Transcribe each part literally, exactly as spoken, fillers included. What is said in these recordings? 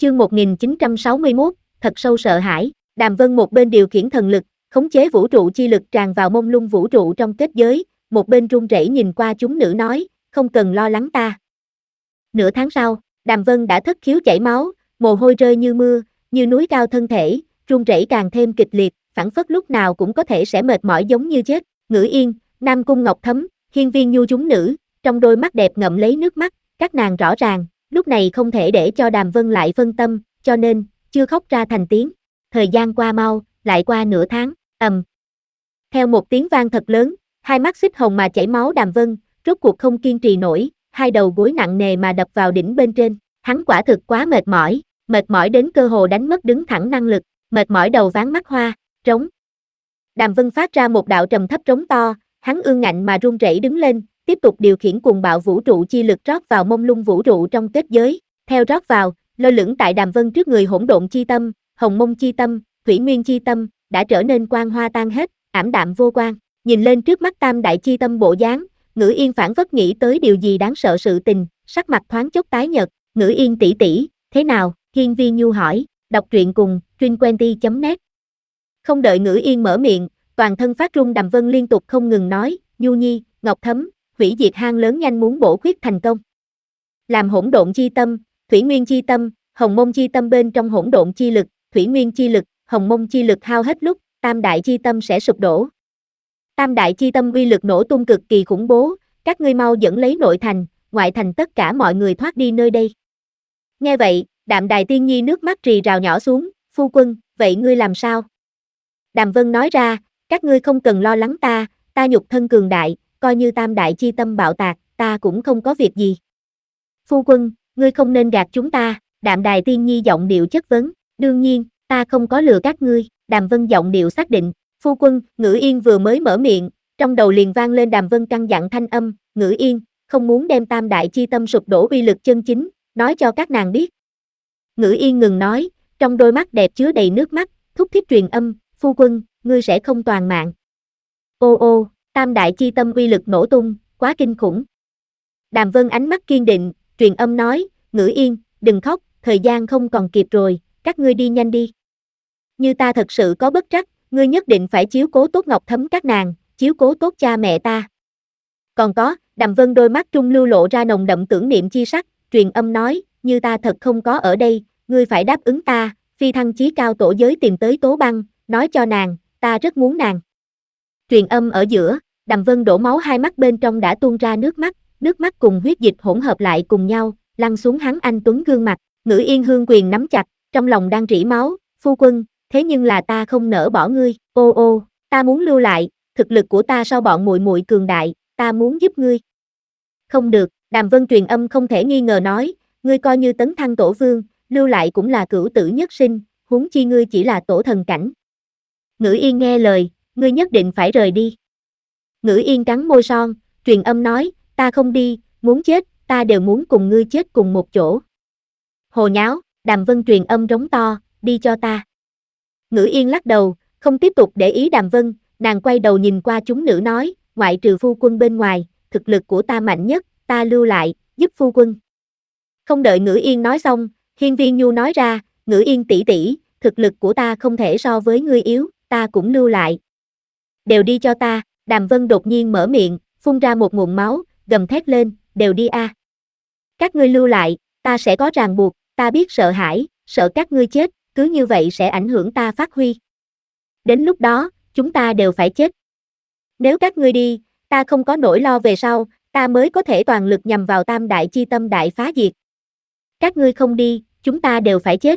Chương một nghìn chín trăm sáu mươi mốt, thật sâu sợ hãi. Đàm Vân một bên điều khiển thần lực, khống chế vũ trụ chi lực tràn vào mông lung vũ trụ trong kết giới, một bên run rẩy nhìn qua chúng nữ nói, không cần lo lắng ta. Nửa tháng sau, Đàm Vân đã thất khiếu chảy máu, mồ hôi rơi như mưa, như núi cao thân thể, run rẩy càng thêm kịch liệt, phảng phất lúc nào cũng có thể sẽ mệt mỏi giống như chết. Ngữ Yên, Nam Cung Ngọc Thấm, Hiên Viên Nhu chúng nữ, trong đôi mắt đẹp ngậm lấy nước mắt, các nàng rõ ràng, lúc này không thể để cho Đàm Vân lại phân tâm, cho nên, chưa khóc ra thành tiếng. Thời gian qua mau, lại qua nửa tháng, ầm. Theo một tiếng vang thật lớn, hai mắt xích hồng mà chảy máu Đàm Vân, rốt cuộc không kiên trì nổi, hai đầu gối nặng nề mà đập vào đỉnh bên trên, hắn quả thực quá mệt mỏi, mệt mỏi đến cơ hồ đánh mất đứng thẳng năng lực, mệt mỏi đầu ván mắt hoa, trống. Đàm Vân phát ra một đạo trầm thấp trống to, hắn ương ngạnh mà run rẩy đứng lên, tiếp tục điều khiển cuồng bạo vũ trụ chi lực rót vào mông lung vũ trụ trong kết giới, theo rót vào, lơ lửng tại Đàm Vân trước người hỗn độn chi tâm, hồng mông chi tâm, thủy nguyên chi tâm, đã trở nên quang hoa tan hết, ảm đạm vô quang. Nhìn lên trước mắt tam đại chi tâm bộ dáng, Ngữ Yên phảng phất nghĩ tới điều gì đáng sợ sự tình, sắc mặt thoáng chốc tái nhợt. Ngữ Yên tỷ tỷ, thế nào? Hiên Viên Nhu hỏi. Đọc truyện cùng truyện chấm net. Không đợi Ngữ Yên mở miệng, toàn thân phát run Đàm Vân liên tục không ngừng nói, Nhu Nhi, Ngọc Thấm, hủy diệt hang lớn nhanh muốn bổ khuyết thành công. Làm hỗn độn chi tâm, thủy nguyên chi tâm, hồng mông chi tâm bên trong hỗn độn chi lực, thủy nguyên chi lực, hồng mông chi lực hao hết lúc, tam đại chi tâm sẽ sụp đổ. Tam đại chi tâm uy lực nổ tung cực kỳ khủng bố, các ngươi mau dẫn lấy nội thành, ngoại thành tất cả mọi người thoát đi nơi đây. Nghe vậy, Đạm Đài Tiên Nhi nước mắt rì rào nhỏ xuống, phu quân, vậy ngươi làm sao? Đàm Vân nói ra, các ngươi không cần lo lắng ta, ta nhục thân cường đại, coi như tam đại chi tâm bạo tạc, ta cũng không có việc gì. Phu quân, ngươi không nên gạt chúng ta, Đạm Đài Tiên Nhi giọng điệu chất vấn, đương nhiên, ta không có lừa các ngươi, Đàm Vân giọng điệu xác định, phu quân, Ngữ Yên vừa mới mở miệng, trong đầu liền vang lên Đàm Vân căn dặn thanh âm, Ngữ Yên, không muốn đem tam đại chi tâm sụp đổ uy lực chân chính, nói cho các nàng biết. Ngữ Yên ngừng nói, trong đôi mắt đẹp chứa đầy nước mắt, thúc thiết truyền âm, phu quân, ngươi sẽ không toàn mạng. Ô ô, tam đại chi tâm uy lực nổ tung, quá kinh khủng. Đàm Vân ánh mắt kiên định, truyền âm nói, Ngữ Yên, đừng khóc, thời gian không còn kịp rồi, các ngươi đi nhanh đi. Như ta thật sự có bất trắc, ngươi nhất định phải chiếu cố tốt Ngọc Thấm các nàng, chiếu cố tốt cha mẹ ta. Còn có, Đàm Vân đôi mắt trung lưu lộ ra nồng đậm tưởng niệm chi sắc, truyền âm nói, như ta thật không có ở đây, ngươi phải đáp ứng ta, phi thăng chí cao tổ giới tìm tới Tố Băng, nói cho nàng, ta rất muốn nàng. Truyền âm ở giữa, Đàm Vân đổ máu hai mắt bên trong đã tuôn ra nước mắt, nước mắt cùng huyết dịch hỗn hợp lại cùng nhau, lăn xuống hắn anh tuấn gương mặt. Ngữ Yên hương quyền nắm chặt, trong lòng đang rỉ máu, phu quân, thế nhưng là ta không nỡ bỏ ngươi, ô ô, ta muốn lưu lại, thực lực của ta so bọn muội muội cường đại, ta muốn giúp ngươi. Không được, Đàm Vân truyền âm không thể nghi ngờ nói, ngươi coi như tấn thăng tổ vương, lưu lại cũng là cửu tử nhất sinh, huống chi ngươi chỉ là tổ thần cảnh. Ngữ Yên nghe lời, ngươi nhất định phải rời đi. Ngữ Yên cắn môi son, truyền âm nói, ta không đi, muốn chết, ta đều muốn cùng ngươi chết cùng một chỗ. Hồ nháo, Đàm Vân truyền âm rống to, đi cho ta. Ngữ Yên lắc đầu, không tiếp tục để ý Đàm Vân, nàng quay đầu nhìn qua chúng nữ nói, ngoại trừ phu quân bên ngoài, thực lực của ta mạnh nhất, ta lưu lại, giúp phu quân. Không đợi Ngữ Yên nói xong, Hiên Viên Nhu nói ra, Ngữ Yên tỷ tỷ, thực lực của ta không thể so với ngươi yếu, ta cũng lưu lại. Đều đi cho ta, Đàm Vân đột nhiên mở miệng, phun ra một ngụm máu, gầm thét lên, đều đi a. Các ngươi lưu lại, ta sẽ có ràng buộc, ta biết sợ hãi, sợ các ngươi chết, cứ như vậy sẽ ảnh hưởng ta phát huy. Đến lúc đó, chúng ta đều phải chết. Nếu các ngươi đi, ta không có nỗi lo về sau, ta mới có thể toàn lực nhằm vào tam đại chi tâm đại phá diệt. Các ngươi không đi, chúng ta đều phải chết.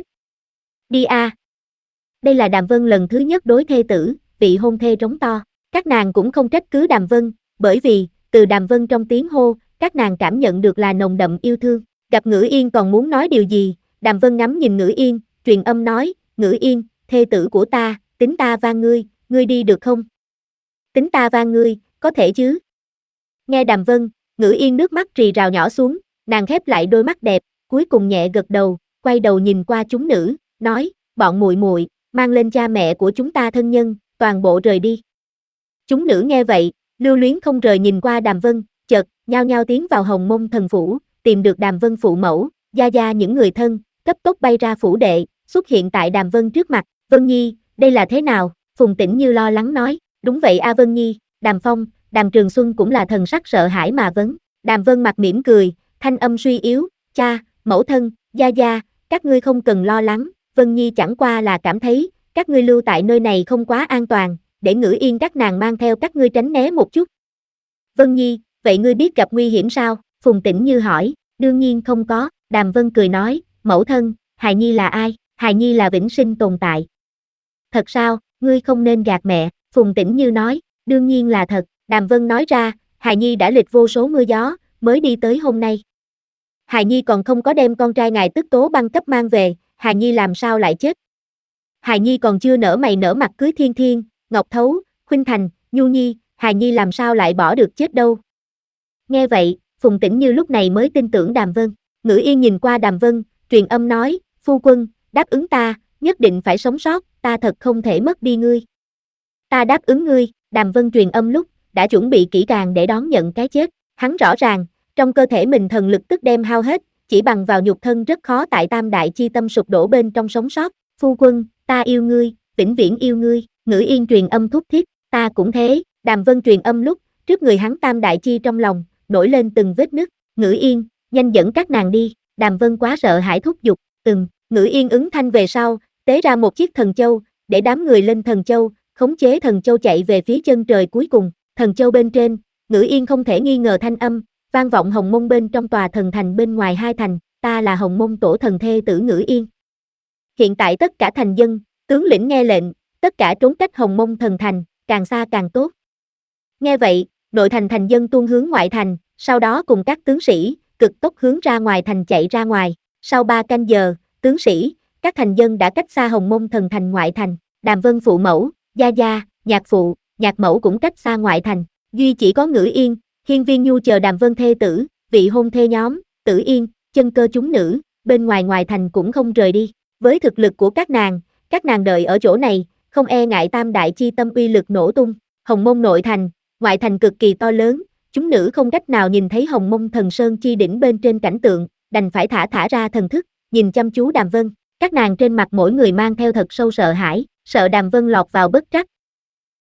Đi a. Đây là Đàm Vân lần thứ nhất đối thê tử, vị hôn thê rống to. Các nàng cũng không trách cứ Đàm Vân, bởi vì, từ Đàm Vân trong tiếng hô, các nàng cảm nhận được là nồng đậm yêu thương. Gặp Ngữ Yên còn muốn nói điều gì, Đàm Vân ngắm nhìn Ngữ Yên, truyền âm nói, Ngữ Yên, thê tử của ta, tính ta van ngươi, ngươi đi được không? Tính ta van ngươi, có thể chứ? Nghe Đàm Vân, Ngữ Yên nước mắt rì rào nhỏ xuống, nàng khép lại đôi mắt đẹp, cuối cùng nhẹ gật đầu, quay đầu nhìn qua chúng nữ, nói, bọn muội muội, mang lên cha mẹ của chúng ta thân nhân, toàn bộ rời đi. Chúng nữ nghe vậy, lưu luyến không rời nhìn qua Đàm Vân, chợt, nhao nhao tiến vào Hồng Mông thần phủ, tìm được Đàm Vân phụ mẫu, gia gia những người thân, cấp tốc bay ra phủ đệ, xuất hiện tại Đàm Vân trước mặt. Vân Nhi, đây là thế nào? Phùng Tĩnh Như lo lắng nói. Đúng vậy a Vân Nhi. Đàm Phong, Đàm Trường Xuân cũng là thần sắc sợ hãi mà vấn. Đàm Vân mặt mỉm cười, thanh âm suy yếu. Cha, mẫu thân, gia gia, các ngươi không cần lo lắng. Vân Nhi chẳng qua là cảm thấy, các ngươi lưu tại nơi này không quá an toàn, để Ngữ Yên các nàng mang theo các ngươi tránh né một chút. Vân Nhi, vậy ngươi biết gặp nguy hiểm sao? Phùng Tĩnh Như hỏi. Đương nhiên không có. Đàm Vân cười nói, mẫu thân, hài nhi là ai? Hài nhi là vĩnh sinh tồn tại. Thật sao? Ngươi không nên gạt mẹ. Phùng Tĩnh Như nói, đương nhiên là thật. Đàm Vân nói ra, hài nhi đã lịch vô số mưa gió, mới đi tới hôm nay. Hài nhi còn không có đem con trai ngài Tức Tố băng cấp mang về, hài nhi làm sao lại chết? Hài nhi còn chưa nở mày nở mặt cưới Thiên Thiên, Ngọc Thấu, Khuynh Thành, Nhu Nhi, hài nhi làm sao lại bỏ được chết đâu? Nghe vậy, Phùng Tĩnh Như lúc này mới tin tưởng Đàm Vân. Ngữ Yên nhìn qua Đàm Vân, truyền âm nói, phu quân, đáp ứng ta, nhất định phải sống sót, ta thật không thể mất đi ngươi. Ta đáp ứng ngươi. Đàm Vân truyền âm lúc, đã chuẩn bị kỹ càng để đón nhận cái chết. Hắn rõ ràng, trong cơ thể mình thần lực tức đem hao hết, chỉ bằng vào nhục thân rất khó tại tam đại chi tâm sụp đổ bên trong sống sót. Phu quân, ta yêu ngươi, vĩnh viễn yêu ngươi. Ngữ Yên truyền âm thúc thiết, ta cũng thế. Đàm Vân truyền âm lúc, trước người hắn tam đại chi trong lòng, nổi lên từng vết nứt. Ngữ Yên, nhanh dẫn các nàng đi. Đàm Vân quá sợ hãi thúc giục, ừm. Ngữ Yên ứng thanh về sau, tế ra một chiếc thần châu, để đám người lên thần châu, khống chế thần châu chạy về phía chân trời cuối cùng. Thần châu bên trên, Ngữ Yên không thể nghi ngờ thanh âm, vang vọng Hồng Mông bên trong tòa thần thành bên ngoài hai thành, ta là Hồng Mông tổ thần thê tử Ngữ Yên. Hiện tại tất cả thành dân, tướng lĩnh nghe lệnh, tất cả trốn cách Hồng Mông thần thành, càng xa càng tốt. Nghe vậy, nội thành thành dân tuôn hướng ngoại thành, sau đó cùng các tướng sĩ, cực tốc hướng ra ngoài thành chạy ra ngoài. Sau ba canh giờ, tướng sĩ, các thành dân đã cách xa Hồng Mông thần thành ngoại thành. Đàm Vân phụ mẫu, gia gia, nhạc phụ, nhạc mẫu cũng cách xa ngoại thành. Duy chỉ có Ngữ Yên, Hiên Viên Nhu chờ Đàm Vân thê tử, vị hôn thê nhóm, Tử Yên, chân cơ chúng nữ, bên ngoài ngoài thành cũng không rời đi. Với thực lực của các nàng, các nàng đợi ở chỗ này, không e ngại tam đại chi tâm uy lực nổ tung. Hồng Mông nội thành, ngoại thành cực kỳ to lớn, chúng nữ không cách nào nhìn thấy Hồng Mông thần sơn chi đỉnh bên trên cảnh tượng, đành phải thả thả ra thần thức, nhìn chăm chú Đàm Vân. Các nàng trên mặt mỗi người mang theo thật sâu sợ hãi, sợ Đàm Vân lọt vào bất trắc,